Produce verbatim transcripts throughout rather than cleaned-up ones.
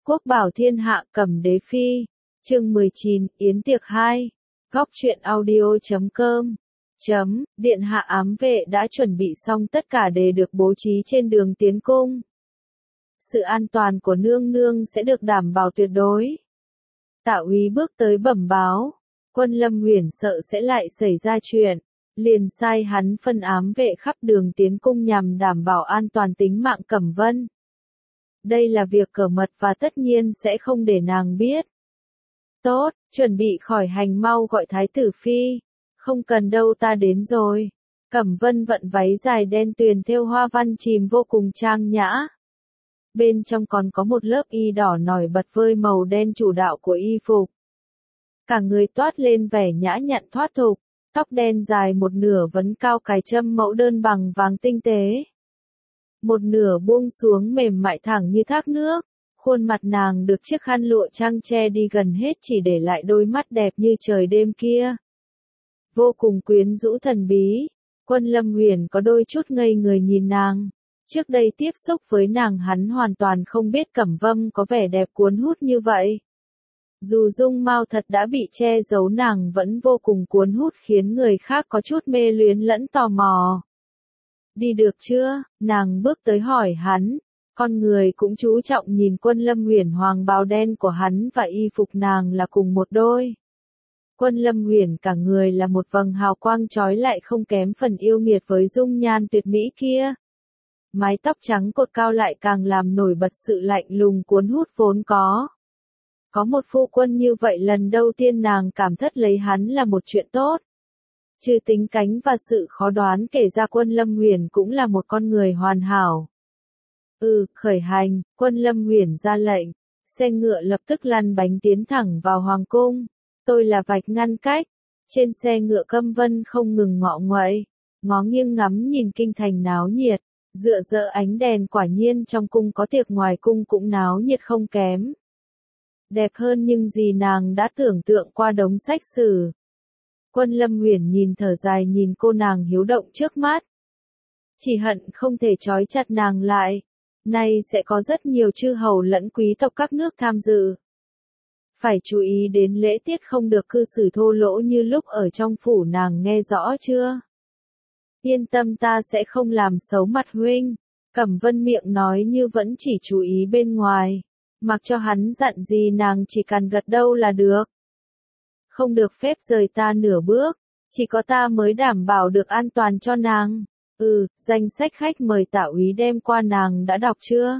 Quốc bảo thiên hạ Cẩm Đế phi. Chương mười chín, Yến tiệc hai. Góc truyện audio chấm com. Chấm, điện hạ ám vệ đã chuẩn bị xong tất cả để được bố trí trên đường tiến cung. Sự an toàn của nương nương sẽ được đảm bảo tuyệt đối. Tạ úy bước tới bẩm báo, Quân Lâm Uyển sợ sẽ lại xảy ra chuyện, liền sai hắn phân ám vệ khắp đường tiến cung nhằm đảm bảo an toàn tính mạng Cẩm Vân. Đây là việc cờ mật và tất nhiên sẽ không để nàng biết. Tốt, chuẩn bị khỏi hành mau gọi thái tử phi. Không cần đâu, ta đến rồi. Cẩm Vân vận váy dài đen tuyền thêu hoa văn chìm vô cùng trang nhã. Bên trong còn có một lớp y đỏ nổi bật với màu đen chủ đạo của y phục. Cả người toát lên vẻ nhã nhặn thoát tục, tóc đen dài một nửa vấn cao cài châm mẫu đơn bằng vàng tinh tế. Một nửa buông xuống mềm mại thẳng như thác nước, khuôn mặt nàng được chiếc khăn lụa trang che đi gần hết chỉ để lại đôi mắt đẹp như trời đêm kia. Vô cùng quyến rũ thần bí, Quân Lâm Uyển có đôi chút ngây người nhìn nàng. Trước đây tiếp xúc với nàng hắn hoàn toàn không biết Cẩm Vân có vẻ đẹp cuốn hút như vậy. Dù dung mạo thật đã bị che giấu, nàng vẫn vô cùng cuốn hút khiến người khác có chút mê luyến lẫn tò mò. Đi được chưa? Nàng bước tới hỏi hắn. Con người cũng chú trọng nhìn Quân Lâm Uyển, hoàng bào đen của hắn và y phục nàng là cùng một đôi. Quân Lâm Uyển cả người là một vầng hào quang chói lại không kém phần yêu nghiệt với dung nhan tuyệt mỹ kia. Mái tóc trắng cột cao lại càng làm nổi bật sự lạnh lùng cuốn hút vốn có. Có một phu quân như vậy, lần đầu tiên nàng cảm thất lấy hắn là một chuyện tốt. Trừ tính cánh và sự khó đoán kể ra, Quân Lâm Uyển cũng là một con người hoàn hảo. Ừ, khởi hành, Quân Lâm Uyển ra lệnh. Xe ngựa lập tức lăn bánh tiến thẳng vào hoàng cung. Tôi là vạch ngăn cách. Trên xe ngựa Cẩm Vân không ngừng ngọ nguậy, ngó nghiêng ngắm nhìn kinh thành náo nhiệt. Dựa dỡ ánh đèn, quả nhiên trong cung có tiệc, ngoài cung cũng náo nhiệt không kém. Đẹp hơn nhưng gì nàng đã tưởng tượng qua đống sách sử. Quân Lâm Uyển nhìn thở dài nhìn cô nàng hiếu động trước mắt. Chỉ hận không thể trói chặt nàng lại. Nay sẽ có rất nhiều chư hầu lẫn quý tộc các nước tham dự. Phải chú ý đến lễ tiết, không được cư xử thô lỗ như lúc ở trong phủ, nàng nghe rõ chưa? Yên tâm, ta sẽ không làm xấu mặt huynh. Cẩm Vân miệng nói như vẫn chỉ chú ý bên ngoài. Mặc cho hắn dặn gì nàng chỉ cần gật đầu là được. Không được phép rời ta nửa bước. Chỉ có ta mới đảm bảo được an toàn cho nàng. Ừ, danh sách khách mời Tạ úy đem qua nàng đã đọc chưa?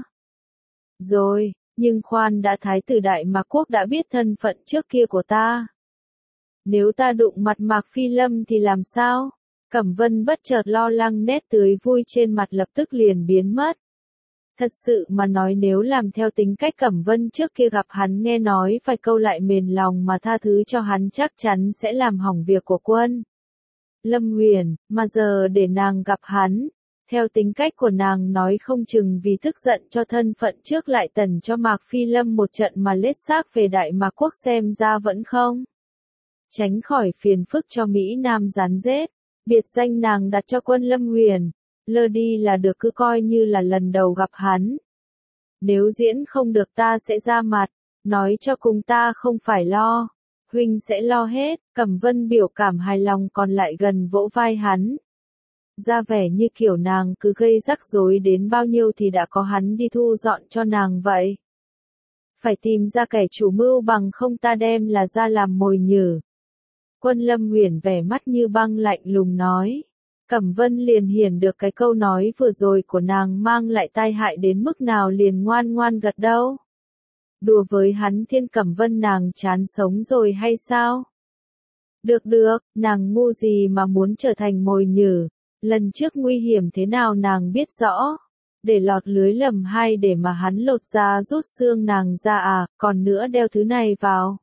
Rồi, nhưng khoan đã, thái tử Đại Mạc Quốc đã biết thân phận trước kia của ta. Nếu ta đụng mặt Mạc Phi Lâm thì làm sao? Cẩm Vân bất chợt lo lắng, nét tươi vui trên mặt lập tức liền biến mất. Thật sự mà nói, nếu làm theo tính cách Cẩm Vân trước kia, gặp hắn nghe nói vài câu lại mềm lòng mà tha thứ cho hắn, chắc chắn sẽ làm hỏng việc của Quân Lâm Uyển, mà giờ để nàng gặp hắn, theo tính cách của nàng nói không chừng vì tức giận cho thân phận trước lại tần cho Mạc Phi Lâm một trận mà lết xác về Đại Mạc Quốc, xem ra vẫn không tránh khỏi phiền phức cho Mỹ Nam rắn rết. Biệt danh nàng đặt cho Quân Lâm Uyển, lơ đi là được, cứ coi như là lần đầu gặp hắn. Nếu diễn không được ta sẽ ra mặt, nói cho cùng ta không phải lo. Huynh sẽ lo hết. Cẩm Vân biểu cảm hài lòng còn lại gần vỗ vai hắn. Ra vẻ như kiểu nàng cứ gây rắc rối đến bao nhiêu thì đã có hắn đi thu dọn cho nàng vậy. Phải tìm ra kẻ chủ mưu, bằng không ta đem là ra làm mồi nhử. Quân Lâm Uyển vẻ mắt như băng lạnh lùng nói. Cẩm Vân liền hiểu được cái câu nói vừa rồi của nàng mang lại tai hại đến mức nào, liền ngoan ngoan gật đầu. Đùa với hắn Thiên Cẩm Vân, nàng chán sống rồi hay sao? Được được, nàng ngu gì mà muốn trở thành mồi nhử. Lần trước nguy hiểm thế nào nàng biết rõ. Để lọt lưới lầm hay để mà hắn lột da rút xương nàng ra à, còn nữa đeo thứ này vào.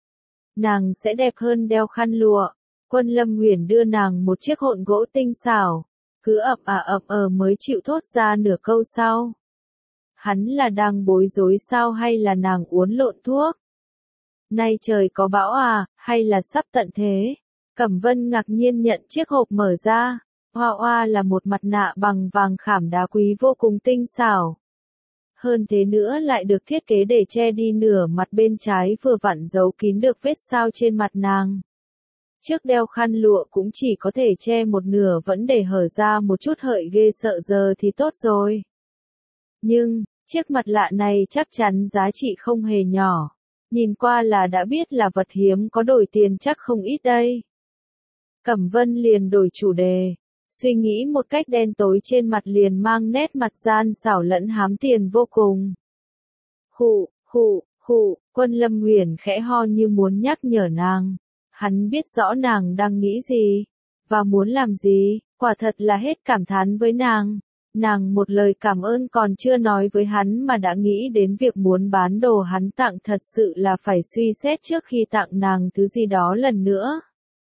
Nàng sẽ đẹp hơn đeo khăn lụa. Quân Lâm Uyển đưa nàng một chiếc hộn gỗ tinh xảo. Cứ ậm à ậm ờ mới chịu thốt ra nửa câu sau. Hắn là đang bối rối sao, hay là nàng uốn lộn thuốc? Nay trời có bão à, hay là sắp tận thế? Cẩm Vân ngạc nhiên nhận chiếc hộp mở ra. Hoa hoa là một mặt nạ bằng vàng khảm đá quý vô cùng tinh xảo. Hơn thế nữa lại được thiết kế để che đi nửa mặt bên trái vừa vặn giấu kín được vết sao trên mặt nàng. Trước đeo khăn lụa cũng chỉ có thể che một nửa vẫn để hở ra một chút hợi ghê sợ giờ thì tốt rồi. Nhưng, chiếc mặt lạ này chắc chắn giá trị không hề nhỏ. Nhìn qua là đã biết là vật hiếm có đổi tiền chắc không ít đây. Cẩm Vân liền đổi chủ đề. Suy nghĩ một cách đen tối trên mặt liền mang nét mặt gian xảo lẫn hám tiền vô cùng. Khụ, khụ, khụ, Quân Lâm Huyền khẽ ho như muốn nhắc nhở nàng. Hắn biết rõ nàng đang nghĩ gì, và muốn làm gì, quả thật là hết cảm thán với nàng. Nàng một lời cảm ơn còn chưa nói với hắn mà đã nghĩ đến việc muốn bán đồ hắn tặng, thật sự là phải suy xét trước khi tặng nàng thứ gì đó lần nữa.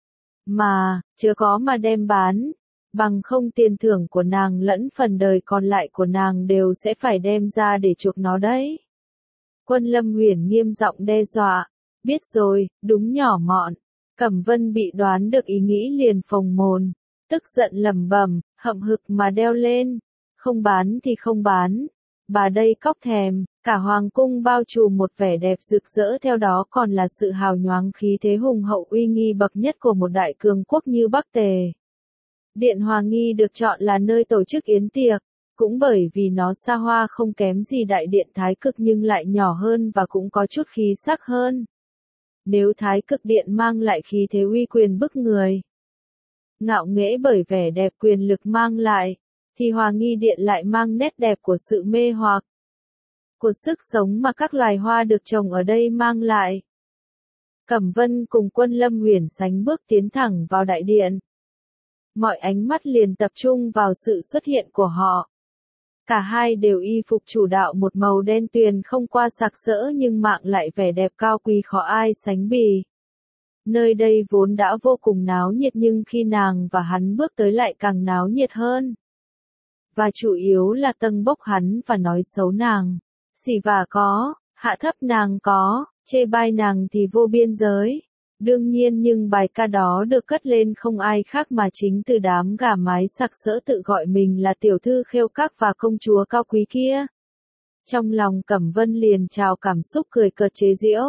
Mà, chưa có mà đem bán, bằng không tiền thưởng của nàng lẫn phần đời còn lại của nàng đều sẽ phải đem ra để chuộc nó đấy. Quân Lâm Huyền nghiêm giọng đe dọa, biết rồi, đúng nhỏ mọn. Cẩm Vân bị đoán được ý nghĩ liền phồng mồn, tức giận lẩm bẩm, hậm hực mà đeo lên, không bán thì không bán, bà đây cóc thèm, cả hoàng cung bao trùm một vẻ đẹp rực rỡ, theo đó còn là sự hào nhoáng khí thế hùng hậu uy nghi bậc nhất của một đại cường quốc như Bắc Tề. Điện Hòa Nghi được chọn là nơi tổ chức yến tiệc, cũng bởi vì nó xa hoa không kém gì đại điện Thái Cực nhưng lại nhỏ hơn và cũng có chút khí sắc hơn. Nếu Thái Cực điện mang lại khí thế uy quyền bức người, ngạo nghễ bởi vẻ đẹp quyền lực mang lại, thì Hòa Nghi điện lại mang nét đẹp của sự mê hoặc, của sức sống mà các loài hoa được trồng ở đây mang lại. Cẩm Vân cùng Quân Lâm Huyền sánh bước tiến thẳng vào đại điện. Mọi ánh mắt liền tập trung vào sự xuất hiện của họ. Cả hai đều y phục chủ đạo một màu đen tuyền không qua sặc sỡ nhưng mạng lại vẻ đẹp cao quý khó ai sánh bì. Nơi đây vốn đã vô cùng náo nhiệt nhưng khi nàng và hắn bước tới lại càng náo nhiệt hơn. Và chủ yếu là tâng bốc hắn và nói xấu nàng. Xỉ vả có, hạ thấp nàng có, chê bai nàng thì vô biên giới. Đương nhiên nhưng bài ca đó được cất lên không ai khác mà chính từ đám gà mái sặc sỡ tự gọi mình là tiểu thư khêu các và công chúa cao quý kia. Trong lòng Cẩm Vân liền trào cảm xúc cười cợt chế giễu.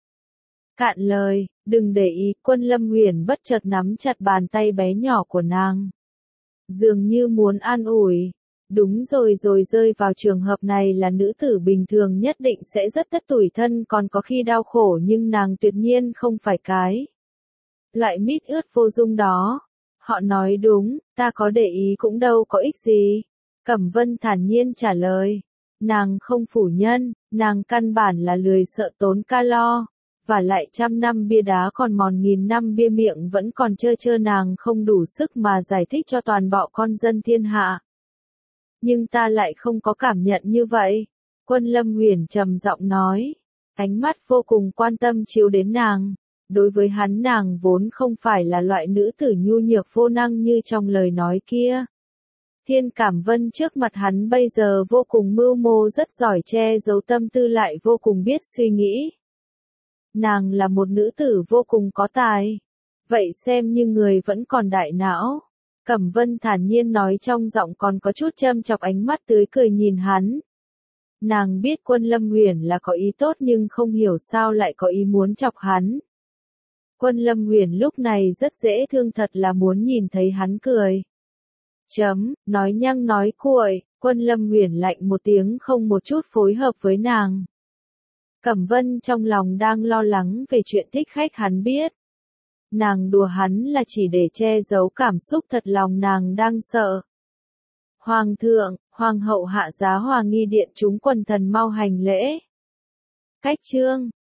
Cạn lời, đừng để ý, Quân Lâm Huyền bất chợt nắm chặt bàn tay bé nhỏ của nàng. Dường như muốn an ủi. Đúng rồi rồi rơi vào trường hợp này là nữ tử bình thường nhất định sẽ rất tất tủi thân còn có khi đau khổ nhưng nàng tuyệt nhiên không phải cái loại mít ướt vô dung đó. Họ nói đúng, ta có để ý cũng đâu có ích gì. Cẩm Vân thản nhiên trả lời. Nàng không phủ nhân, nàng căn bản là lười sợ tốn calo. Và lại trăm năm bia đá còn mòn nghìn năm bia miệng vẫn còn trơ trơ, nàng không đủ sức mà giải thích cho toàn bộ con dân thiên hạ. Nhưng ta lại không có cảm nhận như vậy. Quân Lâm Huyền trầm giọng nói. Ánh mắt vô cùng quan tâm chiếu đến nàng. Đối với hắn nàng vốn không phải là loại nữ tử nhu nhược vô năng như trong lời nói kia. Thiên Cảm Vân trước mặt hắn bây giờ vô cùng mưu mô rất giỏi che giấu tâm tư lại vô cùng biết suy nghĩ. Nàng là một nữ tử vô cùng có tài. Vậy xem như người vẫn còn đại não. Cẩm Vân thản nhiên nói trong giọng còn có chút châm chọc, ánh mắt tươi cười nhìn hắn. Nàng biết Quân Lâm Huyền là có ý tốt nhưng không hiểu sao lại có ý muốn chọc hắn. Quân Lâm Huyền lúc này rất dễ thương, thật là muốn nhìn thấy hắn cười. Chấm, nói nhăng nói cuội, Quân Lâm Huyền lạnh một tiếng không một chút phối hợp với nàng. Cẩm Vân trong lòng đang lo lắng về chuyện thích khách hắn biết. Nàng đùa hắn là chỉ để che giấu cảm xúc thật lòng nàng đang sợ. Hoàng thượng, hoàng hậu hạ giá Hòa Nghi điện chúng quần thần mau hành lễ. Cách chương